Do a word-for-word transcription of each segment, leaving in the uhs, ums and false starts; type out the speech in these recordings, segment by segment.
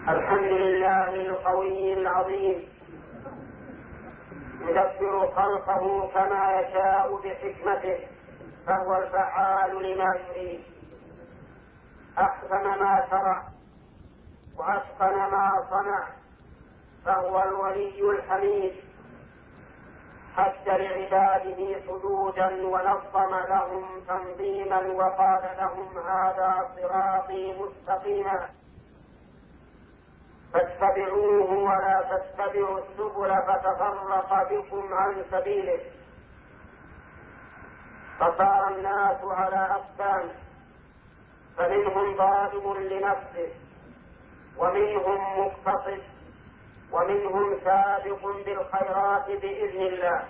الحمد لله القوي العظيم يدبر خلقه كما يشاء بحكمته، فهو الفعال لما يريد. أحسن ما شرع وأتقن ما صنع، فهو الولي الحميد. حث لعباده حدودا ونظم لهم تنظيما وقال لهم هذا صراطي مستقيما فاتبعوه ولا تتبعوا السبل فتفرق بكم عن سبيله. فصار الناس على أقسام، فمنهم ظالم لنفسه، ومنهم مقتصد، ومنهم سابق بالخيرات بإذن الله.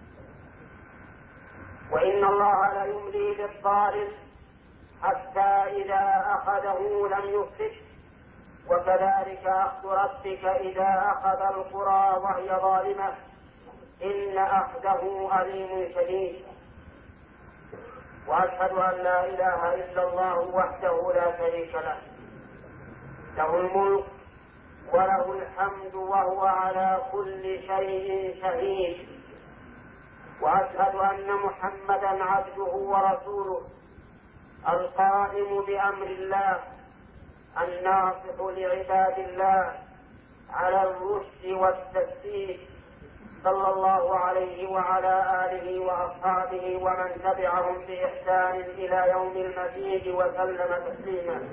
وإن الله ليملي للظالم حتى إذا أخذه لم يفلته، وكذلك أخذ ربك إذا أخذ القرى وهي ظالمة إن أخذه أليم شديد. وأشهد أن لا إله إلا الله وحده لا شريك له، له الملك وله الحمد وهو على كل شيء شهيد. وأشهد أن محمدا عبده ورسوله القائم بأمر الله الناصح لعباد الله على الرشد والتسديد، صلى الله عليه وعلى آله وأصحابه ومن تبعهم بإحسان إلى يوم المزيد وسلم تسليما.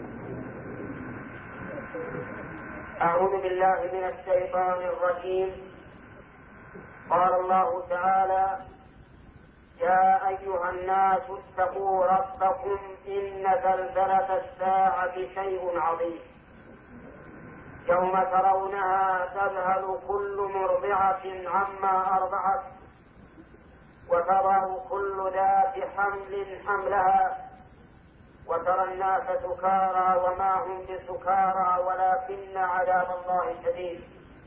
أعوذ بالله من الشيطان الرجيم. قال الله تعالى: يا أيها الناس اتقوا ربكم إن زلزلة الساعة شيء عظيم، يوم ترونها تذهل كل مرضعة عما أرضعت وتضع كل ذات حمل حملها وترى الناس سكارى وما هم بسكارى ولكن عذاب الله شديد.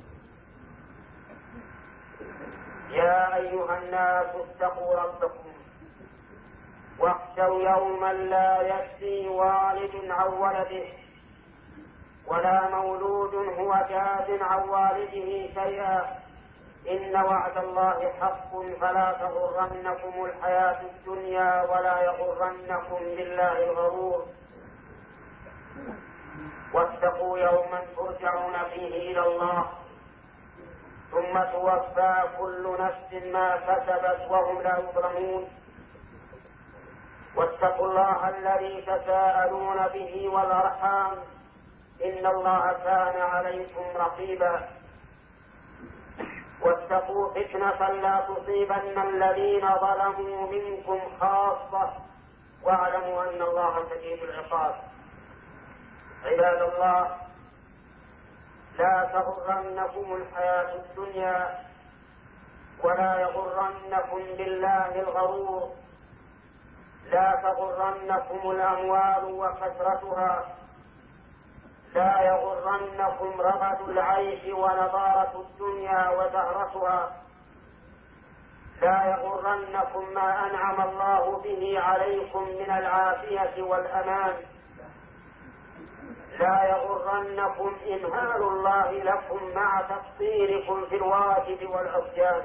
يا أيها الناس اتقوا ربكم واخشوا يوما لا يجزي والد عن ولده ولا مولود هو جاز عن والده شيئا إن وعد الله حق فلا تغرنكم الحياة الدنيا ولا يغرنكم بالله الغرور. واتقوا يوما ترجعون فيه إلى الله ثم توفى كل نفس ما كسبت وهم لا يظلمون. واتقوا الله الذي تساءلون به والأرحام إن الله كان عليكم رقيبا. واتقوا فتنة لا تصيبن الذين ظلموا منكم خاصة واعلموا أن الله شديد العقاب. عباد الله، لا تغرنكم الحياة الدنيا ولا يغرنكم بالله الغرور. لا تغرنكم الأموال وكثرتها، لا يغرنكم رغد العيش ونضارة الدنيا وزهرتها، لا يغرنكم ما أنعم الله به عليكم من العافية والأمان، لا يغرنكم إمهال الله لكم مع تقصيركم في الواجب والعصيان.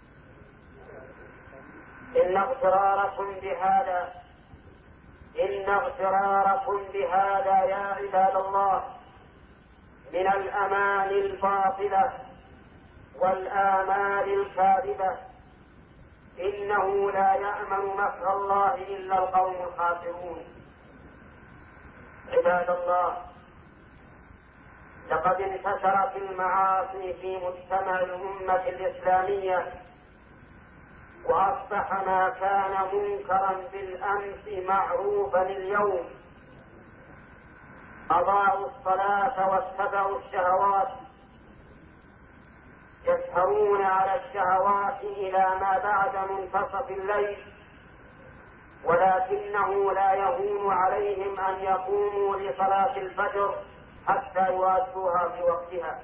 إن اغتراركم بهذا إن اغتراركم بهذا يا عباد الله من الأمان الباطلة والآمال الكاذبة. إنه لا يأمن مكر الله إلا القوم الخاسرون. عباد الله، لقد انتشرت المعاصي في مجتمع الأمة الإسلامية، وأصبح ما كان منكرا بالأمس معروفا اليوم. أضاعوا الصلاة واتبعوا الشهوات، يسهرون على الشهوات إلى ما بعد منتصف الليل، ولكنه لا يهون عليهم أن يقوموا لصلاة الفجر حتى يؤدوها في وقتها.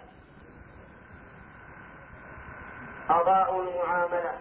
أضاعوا المعاملة،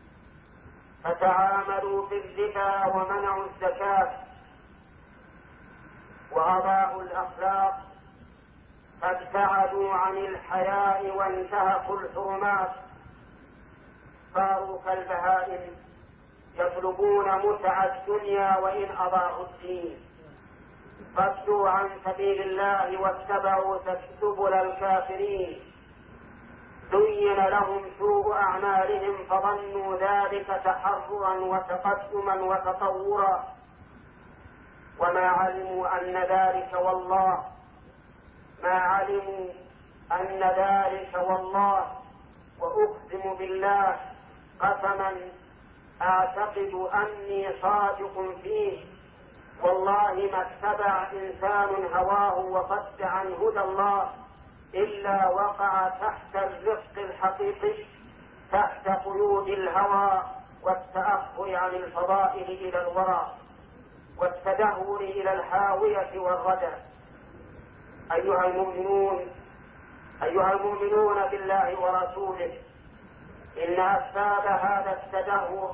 فتعاملوا بالربا ومنعوا الزكاة، وأضاعوا الأخلاق فابتعدوا عن الحياء وانتهكوا الحرمات، صاروا كالبهائم يطلبون متع الدنيا وإن أضاعوا الدين، صدوا عن سبيل الله واتبعوا سبل الكافرين، زين لهم سوء أعمالهم فظنوا ذلك تحررا وتقدما وتطورا، وما علموا أن ذلك والله ما علموا أن ذلك والله وأقسم بالله قسما أعتقد أني صادق فيه، والله ما اتبع إنسان هواه وصد عن هدى الله إلا وقع تحت الرفق الحقيقي، تحت قيود الهوى والتأخر عن الفضائل إلى الورى والتدهور إلى الهاوية والردى. أيها المؤمنون أيها المؤمنون بالله ورسوله، إن أسباب هذا التدهور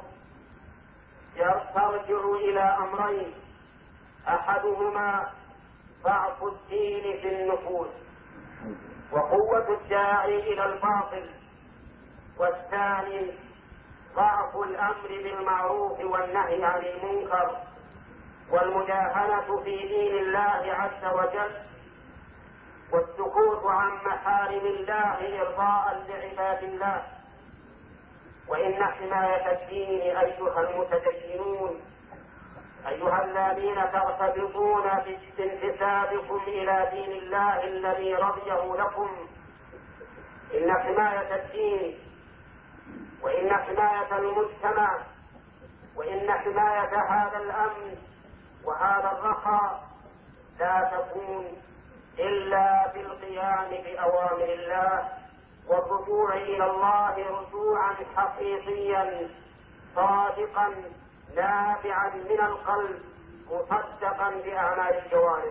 ترجع إلى أمرين: أحدهما ضعف الدين في النفوس وقوة الداعي إلى الباطل، والثاني ضعف الأمر بالمعروف والنهي عن المنكر والمداهنة في دين الله عز وجل، والسكوت عن محارم الله إرضاء لعباد الله. وإن حماية الدين أيها المتدينون، أيها الذين ترتبطون بانتسابكم إلى دين الله الذي رضيه لكم، إن حماية الدين وإن حماية المجتمع وإن حماية هذا الأمن وهذا الرخاء لا تكون إلا بالقيام بأوامر الله والرجوع إلى الله رجوعا حقيقيا صادقا نابعا من القلب مصدقا بأعمال الجوارح.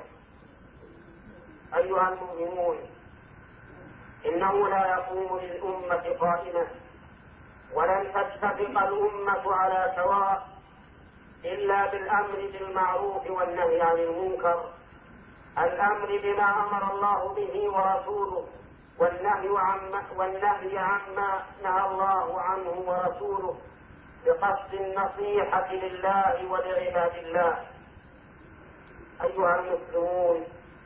أيها المؤمنون، إنه لا يقوم للأمة قائمة ولن تتفق الأمة على سواء إلا بالأمر بالمعروف والنهي عن المنكر، الأمر بما أمر الله به ورسوله، والنهي عما والنهي عما نهى الله عنه ورسوله، بقصد النصيحة لله ولعباد الله. أيها المسلمون،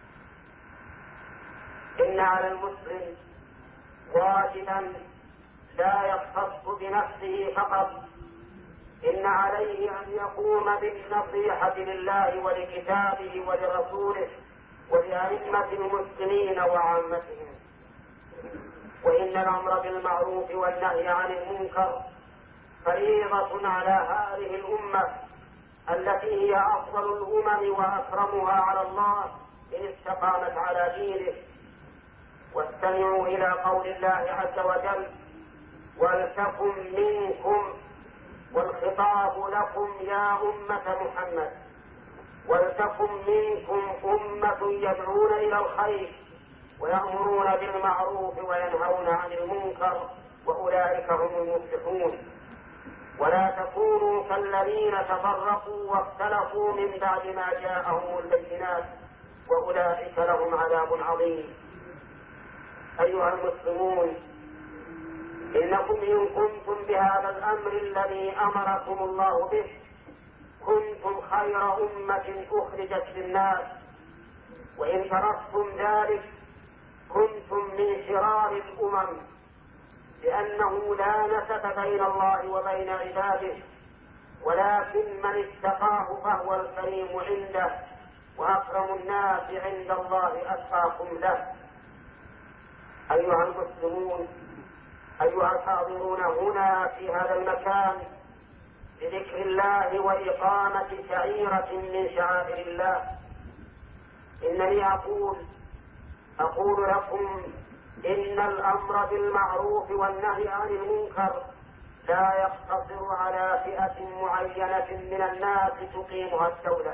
إن على المسلم واجبا لا يختص بنفسه فقط، إن عليه أن يقوم بالنصيحة لله ولكتابه ولرسوله ولأئمة المسلمين وعامتهم. وإن الأمر بالمعروف والنهي عن المنكر فريضة على هذه الأمة التي هي أفضل الأمم وأكرمها على الله إن استقامت على دينه. واستمعوا إلى قول الله عز وجل: ولتكن منكم، والخطاب لكم يا أمة محمد، ولتكن منكم أمة يدعون إلى الخير ويأمرون بالمعروف وينهون عن المنكر وأولئك هم المفلحون. ولا تكونوا كالذين تفرقوا واختلفوا من بعد ما جاءهم البينات وأولئك لهم عذاب عظيم. أيها المسلمون، إنكم إن كنتم بهذا الأمر الذي أمركم الله به كنتم خير أمة أخرجت للناس، وإن تركتم ذلك كنتم من شرار الأمم، لأنه لا نسب بين الله وبين عباده، ولكن من اتقاه فهو الكريم عنده، وأكرم الناس عند الله أتقاكم له. أيها المسلمون، أيها الحاضرون هنا في هذا المكان لذكر الله وإقامة شعيرة من شعائر الله، إنني أقول أقول لكم إن الأمر بالمعروف والنهي عن المنكر لا يقتصر على فئة معينة من الناس تقيمها الدولة.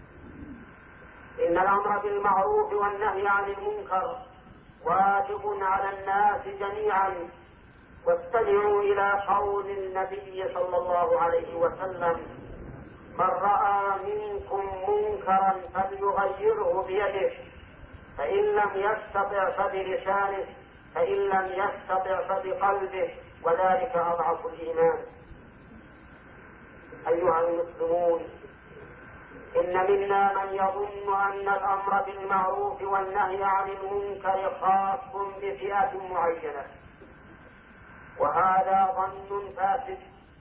إن الأمر بالمعروف والنهي عن المنكر واجب على الناس جميعا. واستمعوا إلى قول النبي صلى الله عليه وسلم: من رأى منكم منكرا فليغيره بيده، فإن لم يستطع فبلسانه، فإن لم يستطع فبقلبه، وذلك أضعف الإيمان. أيها المسلمون، إن منا من يظن أن الأمر بالمعروف والنهي عن المنكر خاص بفئة معينة، وهذا ظن فاسد.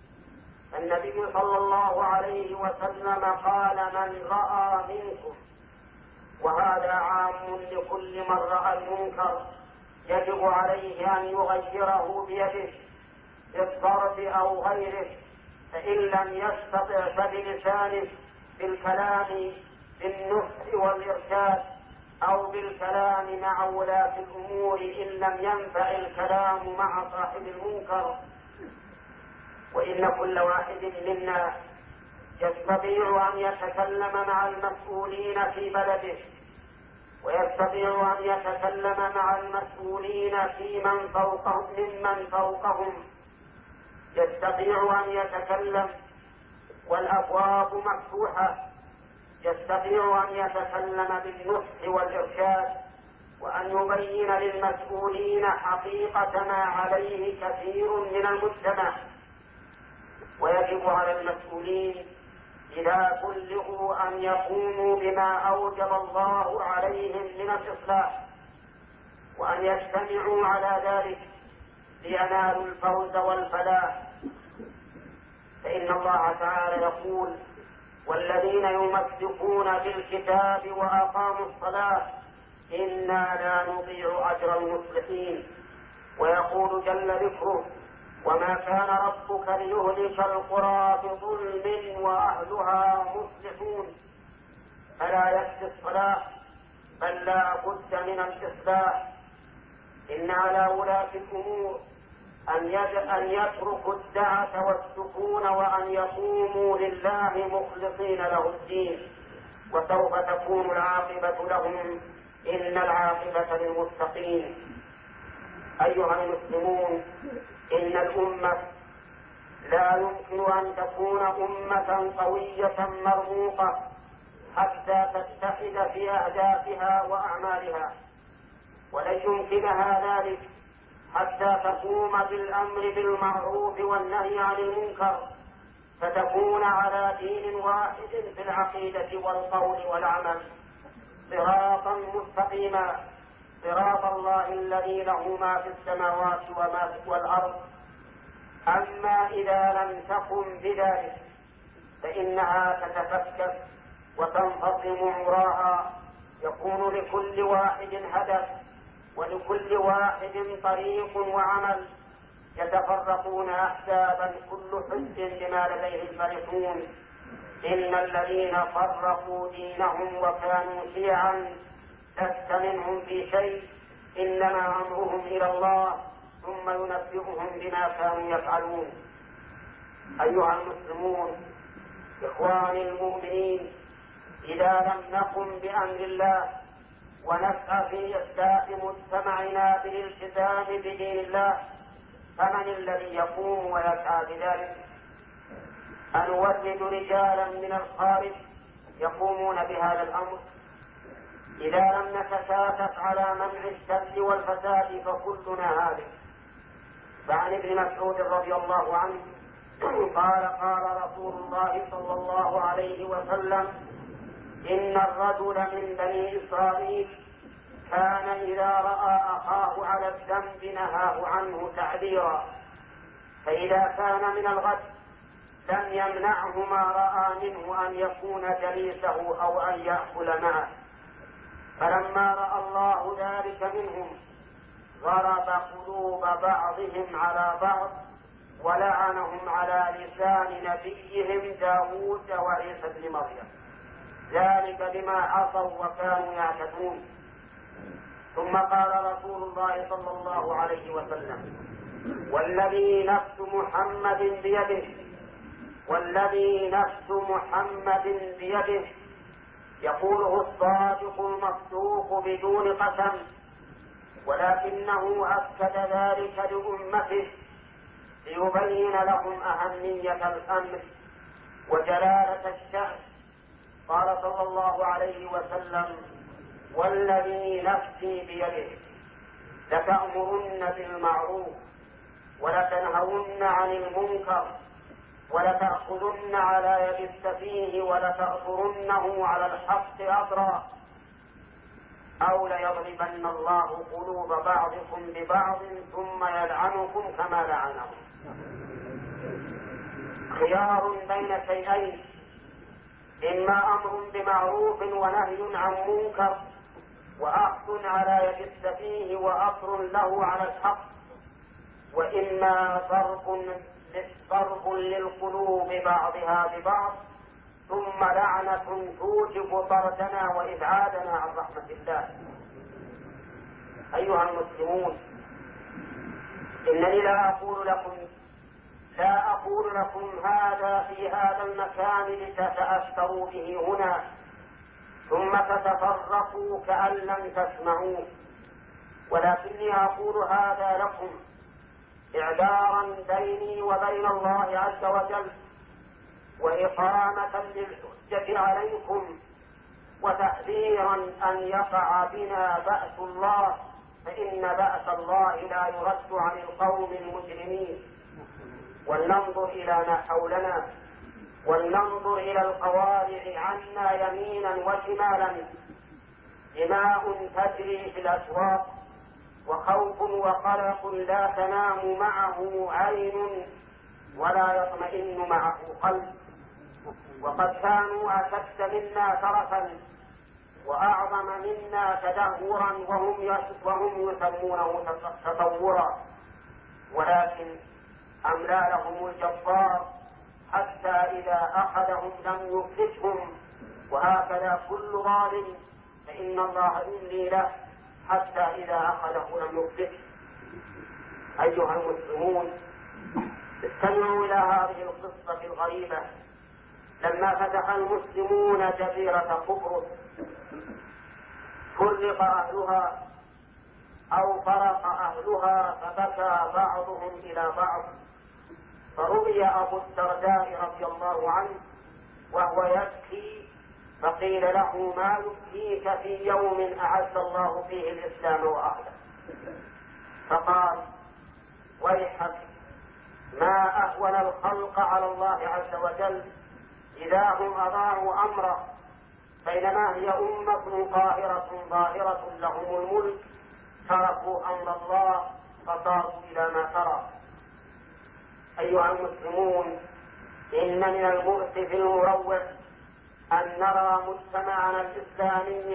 النبي صلى الله عليه وسلم قال: من رأى منكم، وهذا عام لكل من رأى المنكر، يجب عليه أن يغيره بيده بالضرب أو غيره، فإن لم يستطع فبلسانه بالكلام بالنصح والإرشاد، أو بالكلام مع ولاة الأمور إن لم ينفع الكلام مع صاحب المنكر. وإن كل واحد منا يستطيع أن يتكلم مع المسؤولين في بلده، ويستطيع أن يتكلم مع المسؤولين في من فوقهم ممن فوقهم، يستطيع أن يتكلم والأبواب مفتوحة، يستطيع أن يتكلم بالنصح والإرشاد، وأن يبين للمسؤولين حقيقة ما عليه كثير من المجتمع. ويجب على المسؤولين إذا بلغوا أن يقوموا بما أوجب الله عليهم من الإصلاح، وأن يجتمعوا على ذلك لينالوا الفوز والفلاح. فإن الله تعالى يقول: والذين يمسكون بالكتاب وأقاموا الصلاة إنا لا نضيع أجر المصلحين. ويقول جل ذكره: وما كان ربك ليهلك القرى بظلم وأهلها مصلحون. فلا يكفي الصلاة، بل لا بد من الإصلاح. إن على ولاة الأمور أن يتركوا الدعة والسكون، وأن يقوموا لله مخلصين له الدين، وسوف تكون العاقبة لهم، إن العاقبة للمتقين. أيها المسلمون، إن الأمة لا يمكن أن تكون أمة قوية مرموقة حتى تتحد في أهدافها وأعمالها، ولن يمكنها ذلك حتى تقوم بالأمر بالمعروف والنهي عن المنكر، فتكون على دين واحد في العقيدة والقول والعمل، صراطا مستقيما، صراط الله الذي له ما في السماوات وما في الأرض. أما إذا لم تقم بذلك فإنها تتفكك وتنفصم عمراها، يكون لكل واحد هدف ولكل واحد طريق وعمل، يتفرقون أحزابا كل حزب بما لديهم فرحون. إن الذين فرقوا دينهم وكانوا شيعا لست منهم في شيء، إنما أمرهم إلى الله ثم ينبئهم بما كانوا يفعلون. أيها المسلمون، إخواني المؤمنين، إذا لم نقم بأمر الله ونسعى في إصلاح مجتمعنا بالالتزام بدين الله، فمن الذي يقوم ويسعى بذلك؟ أنورد رجالا من الخارج يقومون بهذا الأمر؟ إذا لم نتكاتف على منع الشر والفساد فكلنا هالك. فعن ابن مسعود رضي الله عنه قال: قال رسول الله صلى الله عليه وسلم: إن الرجل من بني إسرائيل كان إذا رأى أخاه على الذنب نهاه عنه تعذيرا، فإذا كان من الغد لم يمنعه ما رأى منه أن يكون جليسه أو أن يأكل معه. فلما رأى الله ذلك منهم ضرب قلوب بعضهم على بعض ولعنهم على لسان نبيهم داود وعيسى بن مريم، ذلك بما عصوا وكانوا يعتدون. ثم قال رسول الله صلى الله عليه وسلم: والذي نفس محمد بيده والذي نفس محمد بيده يقوله الصادق المصدوق بدون قسم، ولكنه أكد ذلك لأمته ليبين لهم أهمية الأمر وجلالة الشأن. قال صلى الله عليه وسلم: والذي نفسي بيده لتأمرن بالمعروف ولتنهون عن المنكر ولتأخذن على يد السفيه ولتأثرنه على الحق أثرا أو ليضربن الله قلوب بعضكم ببعض ثم يلعنكم كما لعنهم. خيار بين شيئين: إما أمر بمعروف ونهي عن منكر وأخذ على يد السفيه وأثر له على الحق، وإما ضرب ضرب للقلوب بعضها ببعض ثم لعنة توجب طردنا وإبعادنا عن رحمة الله. أيها المسلمون، إنني لا أقول لكم لا أقول لكم هذا في هذا المكان لتتأثروا به هنا ثم تتفرقوا كأن لم تسمعوه، ولكني أقول هذا لكم إعذارا بيني وبين الله عز وجل، وإقامة للحجة عليكم، وتحذيرا أن يقع بنا بأس الله، فإن بأس الله لا يرد عن القوم المجرمين. ولننظر إلى ما حولنا، ولننظر إلى القوارع عنا يمينا وشمالا، دماء تجري في الأسواق، وخوف وقلق لا تنام معه عين ولا يطمئن معه قلب، وقد كانوا أشد منا ترفا وأعظم منا تدهورا وهم يسمونه تطورا، ولكن أملى لهم الجبار حتى إذا أخذهم لم يفلتهم، وهكذا كل ظالم فإن الله يملي له حتى إذا أخذه لم يفلته. أيها المسلمون، استمعوا إلى هذه القصة الغريبة. لما فتح المسلمون جزيرة قبرص فرق أهلها أو فرق أهلها فبكى بعضهم إلى بعض، فرؤي أبو الدرداء رضي الله عنه وهو يبكي، فقيل له: ما يبكيك في يوم أعز الله فيه الإسلام وأهله؟ فقال: ويحك، ما أهون الخلق على الله عز وجل إذا هم أضاعوا أمره، بينما هي أمة قاهرة ظاهرة لهم الملك تركوا أمر الله فصاروا إلى ما ترى. أيها المسلمون، إن من المؤسف المروع أن نرى مجتمعنا الإسلامي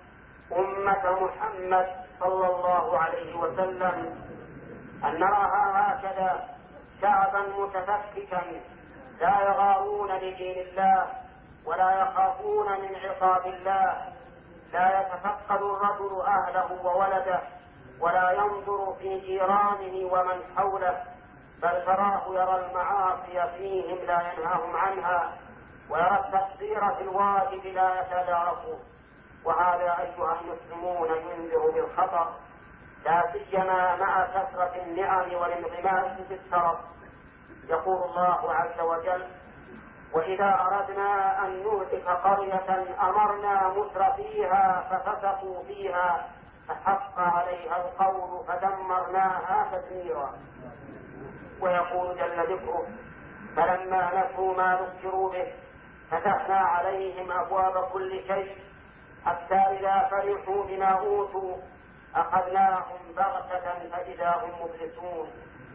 أمة محمد صلى الله عليه وسلم، أن نراها هكذا شعبا متفككا لا يغارون لدين الله ولا يخافون من عقاب الله، لا يتفقد الرجل أهله وولده ولا ينظر في جيرانه ومن حوله، بل تراه يرى المعاصي فيهم لا ينهاهم عنها، ويرى التقصير في الواجب لا يتداركه. وهذا أيها المسلمون ينذر بالخطر، لا سيما مع كثرة النعم والانغماس في الترف. يقول الله عز وجل: وإذا أردنا أن نهلك قرية أمرنا متر فيها ففسقوا فيها فحق عليها القول فدمرناها تدميرا. ويقول جل ذكره: فلما نسوا ما ذكروا به فتحنا عليهم أبواب كل شيء حتى إذا فرحوا بما أوتوا أخذناهم بغتة فإذا هم مبلسون.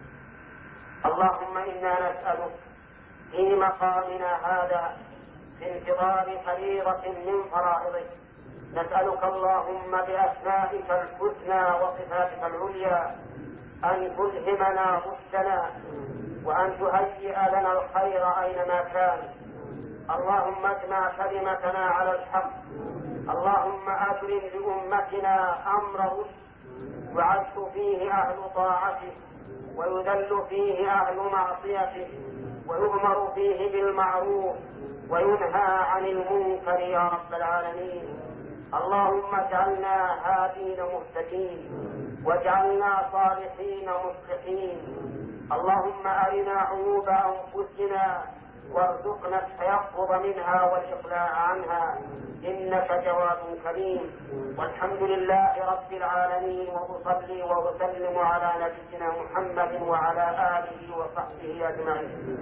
اللهم إنا نسألك في مقامنا هذا في انتظار فريضة من فرائضك، نسألك اللهم بأسمائك الحسنى وصفاتك العليا أن تلهمنا رشدنا وأن تهيئ لنا الخير أينما كان. اللهم اجمع كلمتنا على الحق، اللهم أبرم لأمتنا أمر رشد يعز فيه أهل طاعته ويذل فيه أهل معصيته ويؤمر فيه بالمعروف وينهى عن المنكر يا رب العالمين. اللهم اجعلنا هادين مهتدين واجعلنا صالحين مصلحين. اللهم أرنا عيوب أنفسنا وارزقنا التيقظ منها والإقلاع عنها، إنك جواد كريم. والحمد لله رب العالمين، وأصلي وأسلم على نبينا محمد وعلى آله وصحبه أجمعين.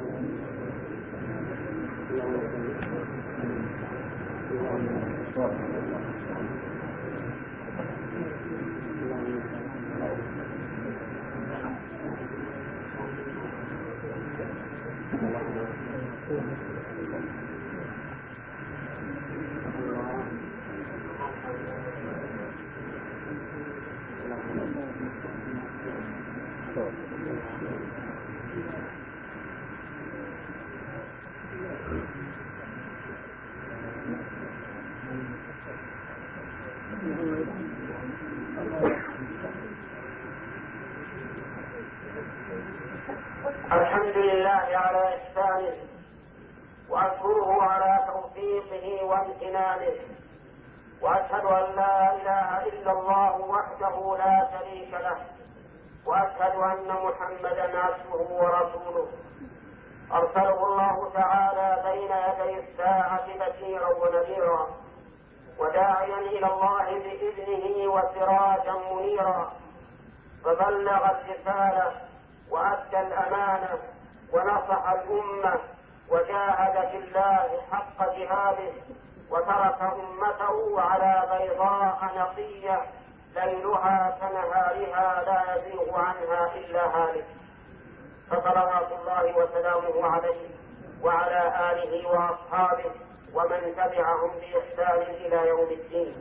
الحمد لله على إحسانه، وأشكره على توفيقه وامتنانه، وأشهد أن لا إله إلا الله وحده لا شريك له، وأشهد أن محمدا عبده ورسوله أرسله الله تعالى بين يدي الساعة بشيرا ونذيرا، وداعيا إلى الله بإذنه وسراجا منيرا، فبلغ الرسالة وأدى الأمانة ونصح الأمة وجاهد في الله حق جهاده، وترك أمته على بيضاء نقية ليلها كنهارها لا يزيغ عنها إلا هالك، فصلوات الله وسلامه عليه وعلى آله وأصحابه ومن تبعهم بإحسان إلى يوم الدين.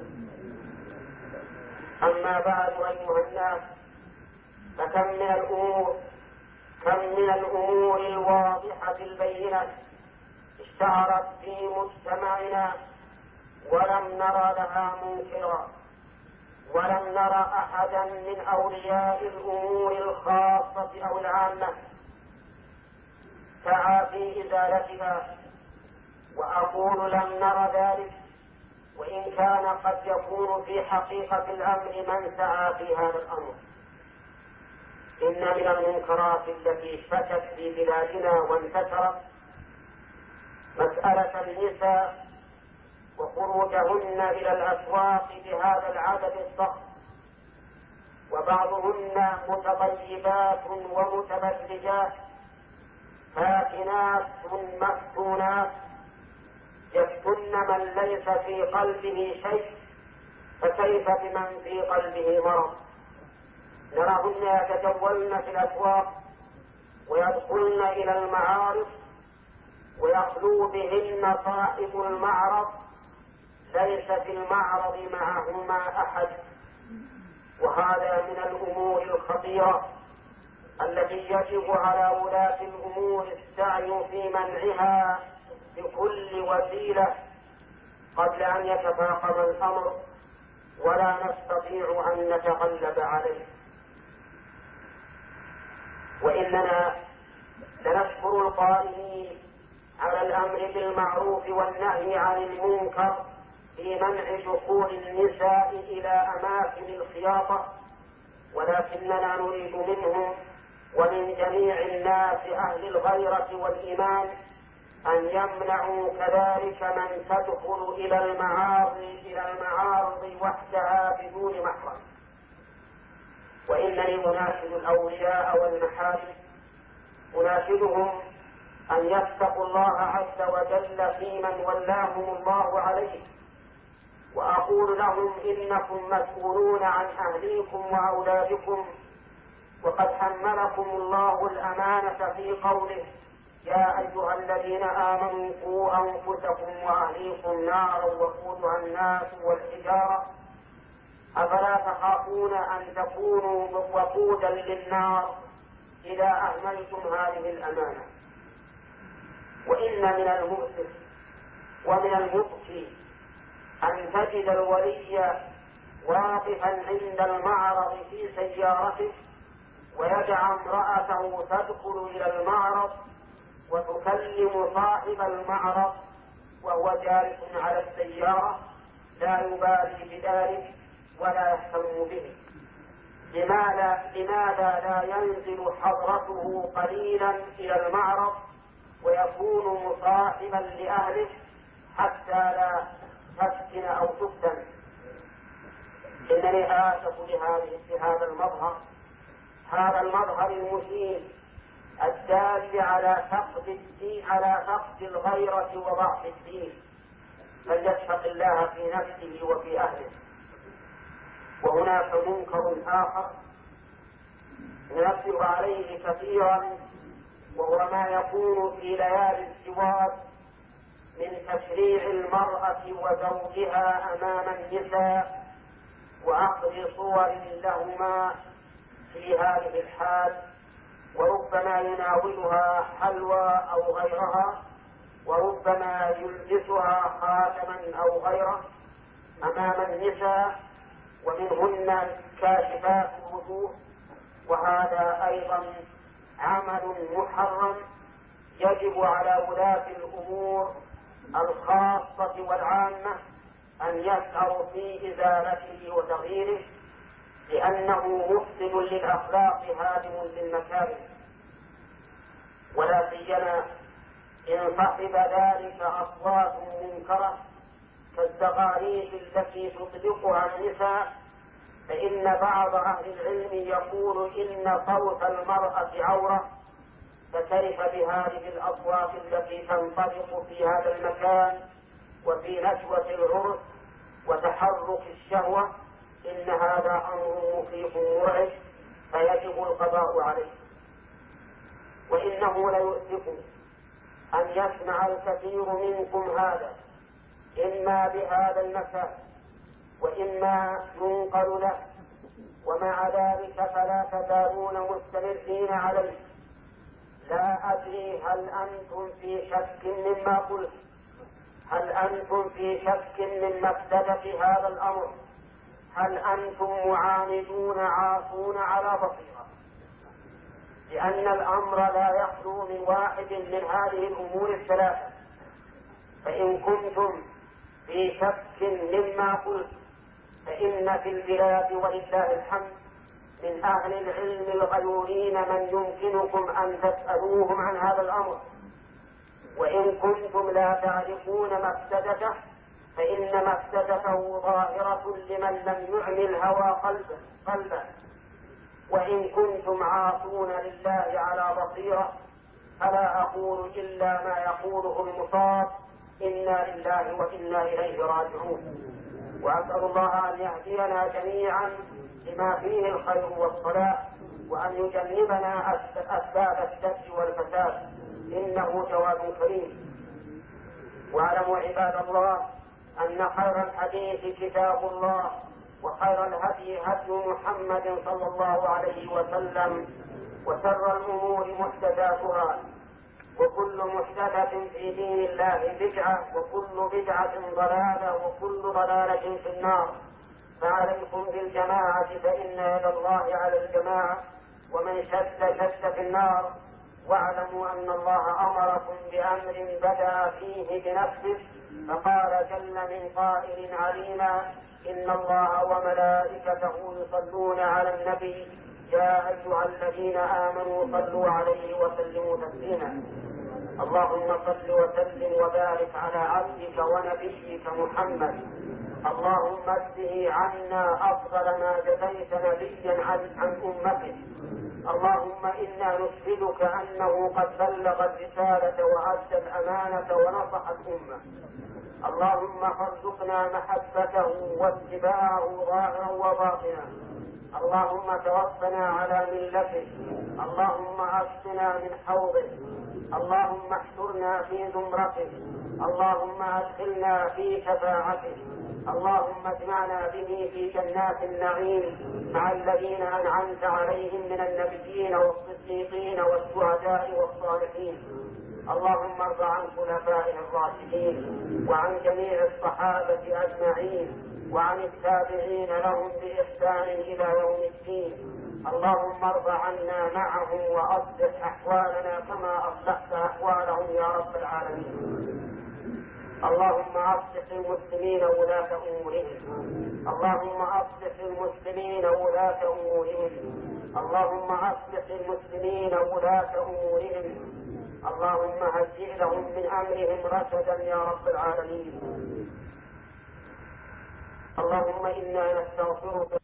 أما بعد أيها الناس، فكم من الأمور كم من الأمور الواضحة البينة اشتهرت في مجتمعنا ولم نرى لها منكرا، ولم نرى أحدا من أولياء الأمور الخاصة أو العامة سعى في إزالتها. وأقول لم نرى ذلك، وإن كان قد يكون في حقيقة الأمر من سعى في هذا الأمر. إن من المنكرات التي فتت في بلادنا وانتشرت مسألة النساء وخروجهن إلى الأسواق بهذا العدد الضخم، وبعضهن متطيبات ومتبرجات فاتنات مفتونات يفتن من ليس في قلبه شيء، فكيف بمن في قلبه مرض؟ نراهن يتجولن في الأسواق ويدخلن إلى المعارض ويخلو بهن صاحب المعرض ليس في المعرض معهما أحد. وهذا من الأمور الخطيرة التي يجب على ولاة الأمور السعي في منعها بكل وسيلة قبل أن يتفاقم الأمر ولا نستطيع أن نتغلب عليه. وإننا لنشكر القائمين على الأمر بالمعروف والنهي عن المنكر في منع دخول النساء إلى أماكن الخياطة، ولكننا نريد منهم ومن جميع الناس أهل الغيرة والإيمان أن يمنعوا كذلك من تدخل إلى المعارض إلى المعارض وحدها بدون محرم. وإنني أناشد الأولياء والمحارم أناشدهم أن يتقوا الله عز وجل في من ولاهم الله عليه، وأقول لهم إنكم مسؤولون عن أهليكم وأولادكم، وقد حملكم الله الأمانة في قوله يا أيها الذين آمنوا قوا أنفسكم وأهليكم نارا وقودها الناس والحجارة، أفلا تخافون أن تكونوا وقودا للنار إذا أهملتم هذه الأمانة؟ وإن من المؤسف ومن المبكي أن تجد الولي واقفا عند المعرض في سيارته ويدع امرأته تدخل إلى المعرض وتكلم صاحب المعرض وهو جالس على السيارة لا يبالي بذلك ولا يهتم به. لماذا لماذا لا ينزل حضرته قليلا إلى المعرض ويكون مصاحبا لأهله حتى لا تفتن أو تفتن. إنني آسف لهذا المظهر هذا المظهر المشين الدال على فقد الدين على فقد الغيرة وضعف الدين، فليتق الله في نفسه وفي أهله. وهناك منكر آخر ننبه عليه كثيرا، وهو ما يكون في ليالي الزواج من تشريع المرأة وزوجها أمام النساء وأخذ صور لهما في هذه الحال، وربما يناولها حلوى أو غيرها، وربما يلبسها خاتما أو غيره أمام النساء، ومنهن كاشفات الوجوه. وهذا أيضا عمل محرم يجب على ولاة الأمور الخاصة والعامة أن يسعوا في إزالته وتغييره، لأنه مفسد للأخلاق هادم للمكارم، ولا سيما إن صحب ذلك أصوات منكرة كالزغاريد التي تطلقها النساء، فإن بعض أهل العلم يقول إن صوت المرأة عورة، فكيف بهذه الأصوات التي تنطلق في هذا المكان وفي نشوة العرس وتحرك الشهوة؟ إن هذا أمر مخيف مرعب فيجب القضاء عليه. وإنه ليؤسف أن يسمع الكثير منكم هذا، إما بهذا المكان وإما ينقل له، ومع ذلك فلا تزالون مستمرين عليه. لا أدري هل أنتم في شك مما قلت، هل أنتم في شك من مفسدة هذا الأمر، هل أنتم معاندون عاصون على بصيرة؟ لأن الأمر لا يخلو من واحد من هذه الأمور الثلاثة. فإن كنتم في شك مما قلت فإن في البلاد ولله الحمد من أهل العلم الغيورين من يمكنكم أن تسألوهم عن هذا الأمر. وإن كنتم لا تعرفون مفسدته فإن مفسدته ظاهرة لمن لم يعمي الهوى قلبه قلبه. وإن كنتم عاصون لله على بصيرة فلا أقول إلا ما يقوله المصاب: إنا لله وإنا إليه راجعون. وأسأل الله أن يهدينا جميعا لما فيه الخير والصلاح، وأن يجنبنا أسباب الشر والفساد، إنه جواد كريم. واعلموا عباد الله أن خير الحديث كتاب الله، وخير الهدي هدي محمد صلى الله عليه وسلم، وشر الأمور محدثاتها، وكل محدثة في دين الله بدعة، وكل بدعة ضلالة، وكل ضلالة في النار. فعليكم بالجماعة فإن يد الله على الجماعة، ومن شد شد في النار. واعلموا أن الله أمركم بأمر بدأ فيه بنفسه، فقال جل من قائل عليما: إن الله وملائكته يصلون على النبي يا أيها الذين آمنوا صلوا عليه وسلموا تسليما. اللهم صل وسلم وبارك على عبدك ونبيك محمد. اللهم اجزه عنا أفضل ما جزيت نبيا عن, عن أمته. اللهم إنا نشهدك أنه قد بلغ الرسالة وأدى الأمانة ونصح الأمة. اللهم ارزقنا محبته واتباعه ظاهرا وباطنا. اللهم توفنا على ملته. اللهم اسقنا من حوضه. اللهم احشرنا في زمرته. اللهم ادخلنا في شفاعته. اللهم اجمعنا به في جنات النعيم مع الذين أنعمت عليهم من النبيين والصديقين والشهداء والصالحين. اللهم ارض عن خلفائه الراشدين وعن جميع الصحابة أجمعين وعن التابعين لهم بإحسان إلى يوم الدين. اللهم ارض عنا معهم وأصلح أحوالنا كما أصلحت أحوالهم يا رب العالمين. اللهم أصلح المسلمين ولاة أمورهم. اللهم أصلح المسلمين ولاة أمورهم. اللهم أصلح المسلمين ولاة أمورهم. اللهم هيئ لهم من أمرهم رشدا يا رب العالمين. اللهم إنا نستغفرك